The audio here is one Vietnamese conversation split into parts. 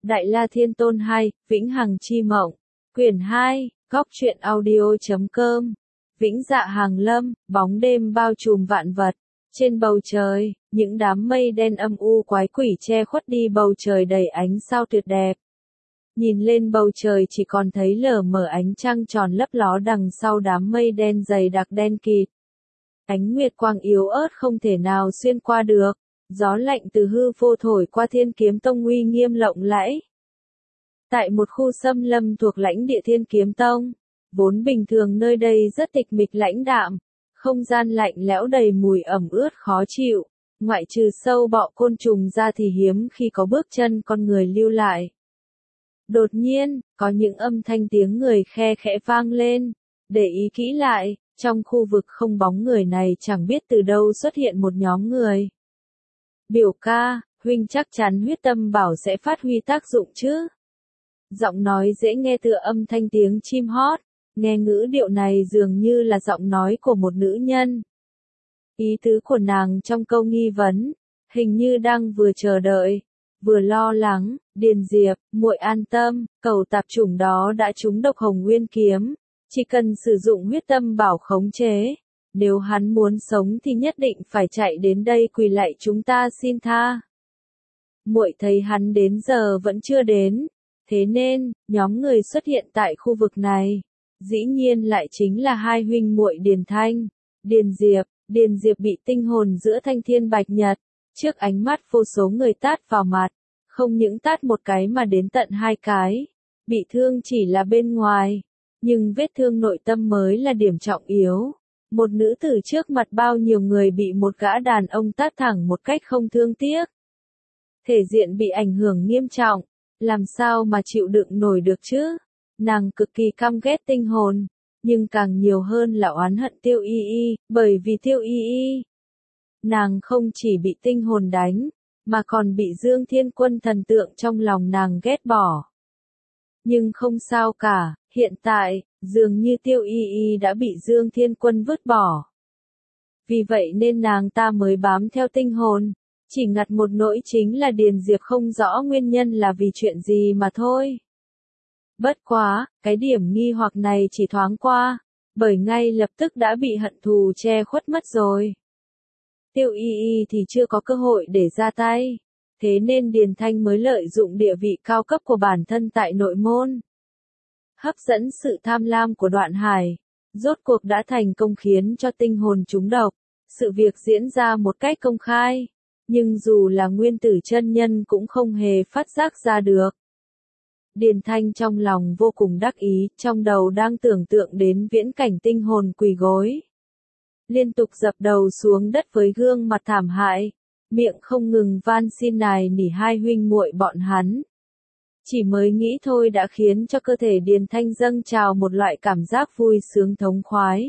Đại La Thiên Tôn 2, Vĩnh Hằng Chi Mộng. Quyển 2, Góc truyện audio.com. Vĩnh Dạ Hàng Lâm, bóng đêm bao trùm vạn vật. Trên bầu trời, những đám mây đen âm u quái quỷ che khuất đi bầu trời đầy ánh sao tuyệt đẹp. Nhìn lên bầu trời chỉ còn thấy lờ mờ ánh trăng tròn lấp ló đằng sau đám mây đen dày đặc đen kịt. Ánh nguyệt quang yếu ớt không thể nào xuyên qua được. Gió lạnh từ hư vô thổi qua Thiên Kiếm Tông uy nghiêm lộng lẫy. Tại một khu xâm lâm thuộc lãnh địa Thiên Kiếm Tông, vốn bình thường nơi đây rất tịch mịch lãnh đạm, không gian lạnh lẽo đầy mùi ẩm ướt khó chịu, ngoại trừ sâu bọ côn trùng ra thì hiếm khi có bước chân con người lưu lại. Đột nhiên, có những âm thanh tiếng người khe khẽ vang lên, để ý kỹ lại, trong khu vực không bóng người này chẳng biết từ đâu xuất hiện một nhóm người. Biểu ca, huynh chắc chắn huyết tâm bảo sẽ phát huy tác dụng chứ? Giọng nói dễ nghe tựa âm thanh tiếng chim hót, nghe ngữ điệu này dường như là giọng nói của một nữ nhân. Ý tứ của nàng trong câu nghi vấn, hình như đang vừa chờ đợi, vừa lo lắng. Điền Diệp, muội an tâm, cầu tạp chủng đó đã trúng độc hồng nguyên kiếm, chỉ cần sử dụng huyết tâm bảo khống chế. Nếu hắn muốn sống thì nhất định phải chạy đến đây quỳ lạy chúng ta xin tha. Muội thấy hắn đến giờ vẫn chưa đến, thế nên, nhóm người xuất hiện tại khu vực này, dĩ nhiên lại chính là hai huynh muội Điền Thanh, Điền Diệp. Điền Diệp bị tinh hồn giữa thanh thiên bạch nhật, trước ánh mắt vô số người tát vào mặt, không những tát một cái mà đến tận hai cái, bị thương chỉ là bên ngoài, nhưng vết thương nội tâm mới là điểm trọng yếu. Một nữ tử trước mặt bao nhiêu người bị một gã đàn ông tát thẳng một cách không thương tiếc. Thể diện bị ảnh hưởng nghiêm trọng, làm sao mà chịu đựng nổi được chứ? Nàng cực kỳ căm ghét tinh hồn, nhưng càng nhiều hơn là oán hận Tiêu Y Y, bởi vì Tiêu Y Y. Nàng không chỉ bị tinh hồn đánh, mà còn bị Dương Thiên Quân thần tượng trong lòng nàng ghét bỏ. Nhưng không sao cả, hiện tại, dường như Tiêu Y Y đã bị Dương Thiên Quân vứt bỏ. Vì vậy nên nàng ta mới bám theo tinh hồn, chỉ ngặt một nỗi chính là Điền Diệp không rõ nguyên nhân là vì chuyện gì mà thôi. Bất quá, cái điểm nghi hoặc này chỉ thoáng qua, bởi ngay lập tức đã bị hận thù che khuất mất rồi. Tiêu Y Y thì chưa có cơ hội để ra tay, thế nên Điền Thanh mới lợi dụng địa vị cao cấp của bản thân tại nội môn. Hấp dẫn sự tham lam của Đoạn Hải, rốt cuộc đã thành công khiến cho tinh hồn trúng độc. Sự việc diễn ra một cách công khai, nhưng dù là nguyên tử chân nhân cũng không hề phát giác ra được. Điền Thanh trong lòng vô cùng đắc ý, trong đầu đang tưởng tượng đến viễn cảnh tinh hồn quỳ gối. Liên tục dập đầu xuống đất với gương mặt thảm hại, miệng không ngừng van xin nài nỉ hai huynh muội bọn hắn. Chỉ mới nghĩ thôi đã khiến cho cơ thể Điền Thanh dâng trào một loại cảm giác vui sướng thống khoái.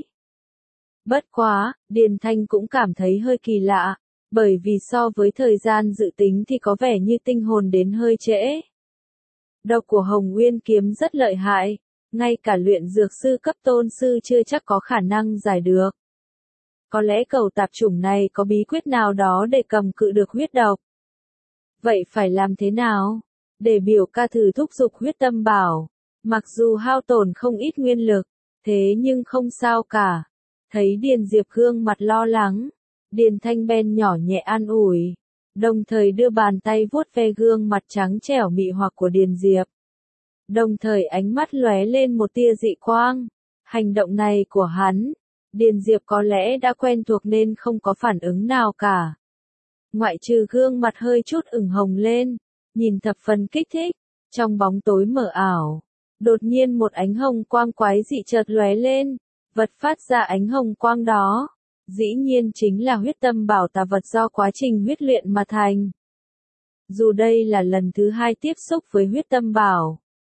Bất quá, Điền Thanh cũng cảm thấy hơi kỳ lạ, bởi vì so với thời gian dự tính thì có vẻ như tinh hồn đến hơi trễ. Độc của Hồng Nguyên kiếm rất lợi hại, ngay cả luyện dược sư cấp tôn sư chưa chắc có khả năng giải được. Có lẽ cầu tạp chủng này có bí quyết nào đó để cầm cự được huyết độc. Vậy phải làm thế nào? Để biểu ca thử thúc giục huyết tâm bảo. Mặc dù hao tổn không ít nguyên lực, thế nhưng không sao cả. Thấy Điền Diệp gương mặt lo lắng, Điền Thanh Ben nhỏ nhẹ an ủi, đồng thời đưa bàn tay vuốt ve gương mặt trắng trẻo mị hoặc của Điền Diệp. Đồng thời ánh mắt lóe lên một tia dị quang. Hành động này của hắn, Điền Diệp có lẽ đã quen thuộc nên không có phản ứng nào cả. Ngoại trừ gương mặt hơi chút ửng hồng lên, nhìn thập phần kích thích, trong bóng tối mờ ảo. Đột nhiên một ánh hồng quang quái dị chợt lóe lên, vật phát ra ánh hồng quang đó, dĩ nhiên chính là huyết tâm bảo tà vật do quá trình huyết luyện mà thành. Dù đây là lần thứ hai tiếp xúc với huyết tâm bảo,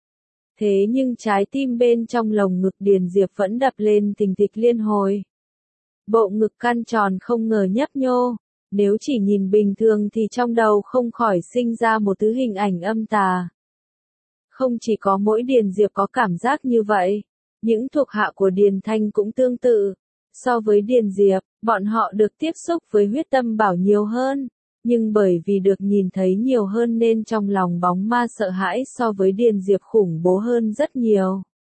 thế nhưng trái tim bên trong lồng ngực Điền Diệp vẫn đập lên thình thịch liên hồi. Bộ ngực căn tròn không ngờ nhấp nhô, nếu chỉ nhìn bình thường thì trong đầu không khỏi sinh ra một thứ hình ảnh âm tà. Không chỉ có mỗi Điền Diệp có cảm giác như vậy, những thuộc hạ của Điền Thanh cũng tương tự. So với Điền Diệp, bọn họ được tiếp xúc với huyết tâm bảo nhiều hơn, Nhưng bởi vì được nhìn thấy nhiều hơn nên trong lòng bóng ma sợ hãi so với Điền Diệp khủng bố hơn rất nhiều.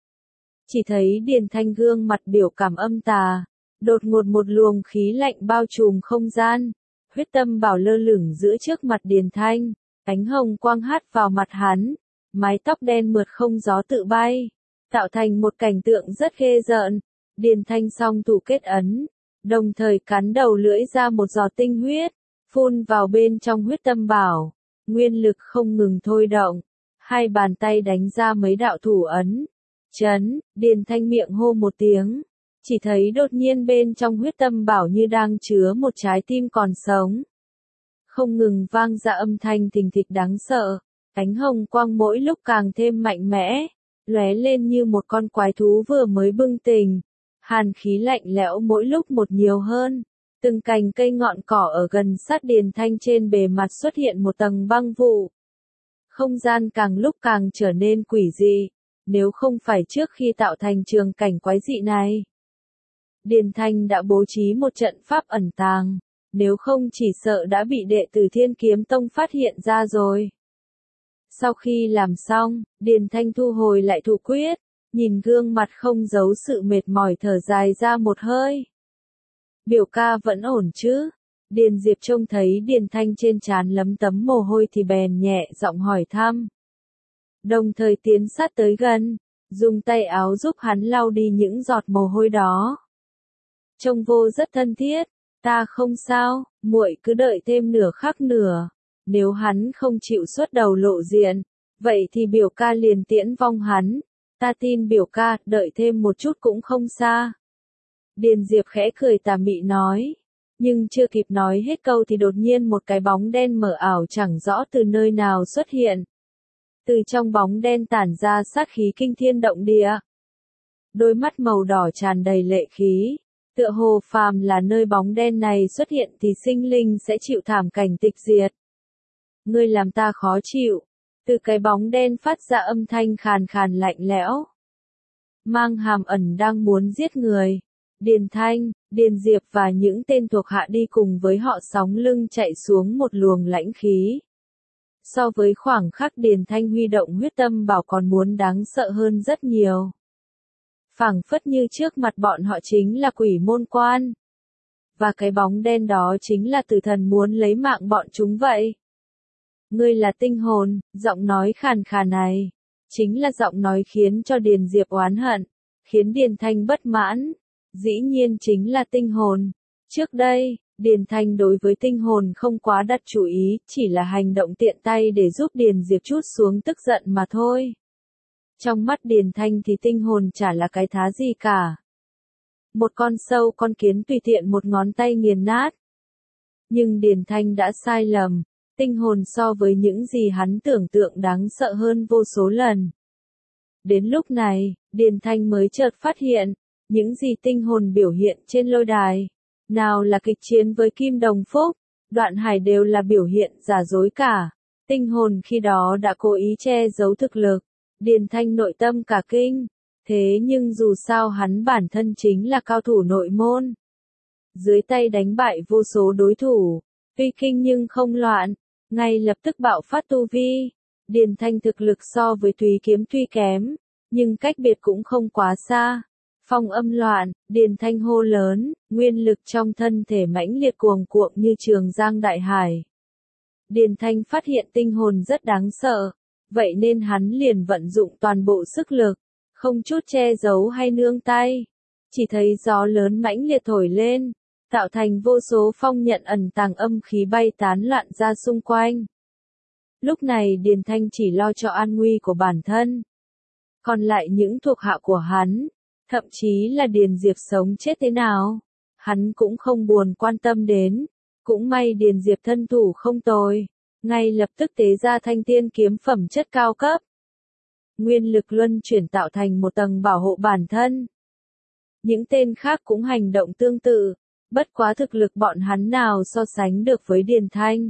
Chỉ thấy Điền Thanh gương mặt biểu cảm âm tà, đột ngột một luồng khí lạnh bao trùm không gian, huyết tâm bảo lơ lửng giữa trước mặt Điền Thanh, ánh hồng quang hát vào mặt hắn, mái tóc đen mượt không gió tự bay, tạo thành một cảnh tượng rất ghê rợn. Điền Thanh song thủ kết ấn, đồng thời cắn đầu lưỡi ra một giọt tinh huyết, phun vào bên trong huyết tâm bảo, nguyên lực không ngừng thôi động, hai bàn tay đánh ra mấy đạo thủ ấn. Chấn, Điền Thanh miệng hô một tiếng, chỉ thấy đột nhiên bên trong huyết tâm bảo như đang chứa một trái tim còn sống. Không ngừng vang ra âm thanh thình thịch đáng sợ, ánh hồng quang mỗi lúc càng thêm mạnh mẽ, lóe lên như một con quái thú vừa mới bừng tỉnh. Hàn khí lạnh lẽo mỗi lúc một nhiều hơn, từng cành cây ngọn cỏ ở gần sát Điền Thanh trên bề mặt xuất hiện một tầng băng vụ. Không gian càng lúc càng trở nên quỷ dị, nếu không phải trước khi tạo thành trường cảnh quái dị này. Điền Thanh đã bố trí một trận pháp ẩn tàng, nếu không chỉ sợ đã bị đệ tử Thiên Kiếm Tông phát hiện ra rồi. Sau khi làm xong, Điền Thanh thu hồi lại thủ quyết, nhìn gương mặt không giấu sự mệt mỏi thở dài ra một hơi. Biểu ca vẫn ổn chứ? Điền Diệp trông thấy Điền Thanh trên trán lấm tấm mồ hôi thì bèn nhẹ giọng hỏi thăm. Đồng thời tiến sát tới gần, dùng tay áo giúp hắn lau đi những giọt mồ hôi đó. Trông vô rất thân thiết, ta không sao, muội cứ đợi thêm nửa khắc nữa. Nếu hắn không chịu xuất đầu lộ diện, vậy thì biểu ca liền tiễn vong hắn. Ta tin biểu ca, đợi thêm một chút cũng không xa. Điền Diệp khẽ cười tà mị nói. Nhưng chưa kịp nói hết câu thì đột nhiên một cái bóng đen mờ ảo chẳng rõ từ nơi nào xuất hiện. Từ trong bóng đen tản ra sát khí kinh thiên động địa. Đôi mắt màu đỏ tràn đầy lệ khí. Tựa hồ phàm là nơi bóng đen này xuất hiện thì sinh linh sẽ chịu thảm cảnh tịch diệt. Ngươi làm ta khó chịu. Từ cái bóng đen phát ra âm thanh khàn khàn lạnh lẽo. Mang hàm ẩn đang muốn giết người. Điền Thanh, Điền Diệp và những tên thuộc hạ đi cùng với họ sóng lưng chạy xuống một luồng lãnh khí. So với khoảng khắc Điền Thanh huy động huyết tâm bảo còn muốn đáng sợ hơn rất nhiều. Phảng phất như trước mặt bọn họ chính là quỷ môn quan. Và cái bóng đen đó chính là tử thần muốn lấy mạng bọn chúng vậy. Ngươi là tinh hồn, giọng nói khàn khàn này. Chính là giọng nói khiến cho Điền Diệp oán hận, khiến Điền Thanh bất mãn. Dĩ nhiên chính là tinh hồn. Trước đây, Điền Thanh đối với tinh hồn không quá đặt chú ý, chỉ là hành động tiện tay để giúp Điền Diệp trút xuống tức giận mà thôi. Trong mắt Điền Thanh thì tinh hồn chả là cái thá gì cả. Một con sâu con kiến tùy tiện một ngón tay nghiền nát. Nhưng Điền Thanh đã sai lầm, tinh hồn so với những gì hắn tưởng tượng đáng sợ hơn vô số lần. Đến lúc này, Điền Thanh mới chợt phát hiện, những gì tinh hồn biểu hiện trên lôi đài, nào là kịch chiến với Kim Đồng Phúc, Đoạn Hải đều là biểu hiện giả dối cả. Tinh hồn khi đó đã cố ý che giấu thực lực, Điền Thanh nội tâm cả kinh, thế nhưng dù sao hắn bản thân chính là cao thủ nội môn. Dưới tay đánh bại vô số đối thủ, tuy kinh nhưng không loạn, ngay lập tức bạo phát tu vi. Điền Thanh thực lực so với Thúy Kiếm tuy kém, nhưng cách biệt cũng không quá xa. Phong âm loạn, Điền Thanh hô lớn, nguyên lực trong thân thể mãnh liệt cuồng cuộn như trường giang đại hải. Điền Thanh phát hiện tinh hồn rất đáng sợ, vậy nên hắn liền vận dụng toàn bộ sức lực, không chút che giấu hay nương tay. Chỉ thấy gió lớn mãnh liệt thổi lên, tạo thành vô số phong nhận ẩn tàng âm khí bay tán loạn ra xung quanh. Lúc này Điền Thanh chỉ lo cho an nguy của bản thân. Còn lại những thuộc hạ của hắn, thậm chí là Điền Diệp sống chết thế nào, hắn cũng không buồn quan tâm đến. Cũng may Điền Diệp thân thủ không tồi, ngay lập tức tế ra thanh tiên kiếm phẩm chất cao cấp. Nguyên lực luân chuyển tạo thành một tầng bảo hộ bản thân. Những tên khác cũng hành động tương tự, bất quá thực lực bọn hắn nào so sánh được với Điền Thanh.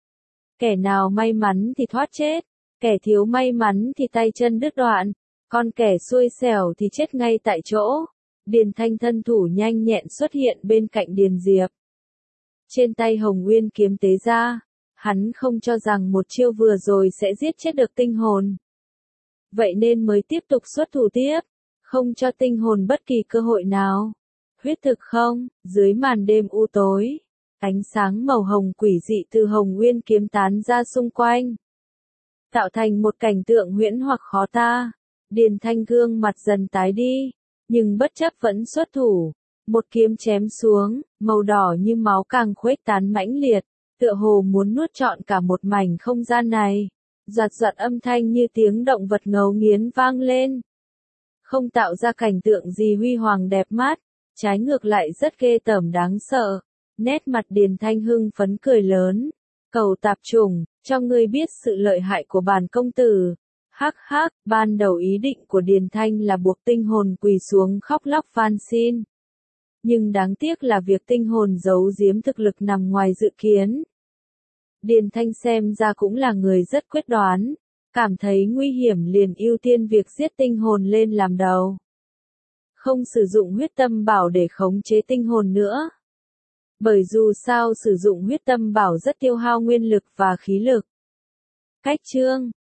Kẻ nào may mắn thì thoát chết, kẻ thiếu may mắn thì tay chân đứt đoạn, còn kẻ xui xẻo thì chết ngay tại chỗ. Điền Thanh thân thủ nhanh nhẹn xuất hiện bên cạnh Điền Diệp. trên tay Hồng Nguyên kiếm tế ra. Hắn không cho rằng một chiêu vừa rồi sẽ giết chết được tinh hồn. Vậy nên mới tiếp tục xuất thủ tiếp, không cho tinh hồn bất kỳ cơ hội nào. Huyết thực không, dưới màn đêm u tối, ánh sáng màu hồng quỷ dị từ Hồng Nguyên kiếm tán ra xung quanh, tạo thành một cảnh tượng huyễn hoặc khó tả. Điền Thanh gương mặt dần tái đi, nhưng bất chấp vẫn xuất thủ, một kiếm chém xuống, màu đỏ như máu càng khuếch tán mãnh liệt, tựa hồ muốn nuốt trọn cả một mảnh không gian này. Giạt giạt âm thanh như tiếng động vật ngấu nghiến vang lên, không tạo ra cảnh tượng gì huy hoàng đẹp mắt, trái ngược lại rất ghê tởm đáng sợ. Nét mặt Điền Thanh hưng phấn cười lớn, Cầu tạp chủng, cho ngươi biết sự lợi hại của bản công tử. Hắc hắc, ban đầu ý định của Điền Thanh là buộc tinh hồn quỳ xuống khóc lóc van xin. Nhưng đáng tiếc là việc tinh hồn giấu giếm thực lực nằm ngoài dự kiến. Điền Thanh xem ra cũng là người rất quyết đoán, cảm thấy nguy hiểm liền ưu tiên việc giết tinh hồn lên làm đầu. Không sử dụng huyết tâm bảo để khống chế tinh hồn nữa. Bởi dù sao sử dụng huyết tâm bảo rất tiêu hao nguyên lực và khí lực. Cách chương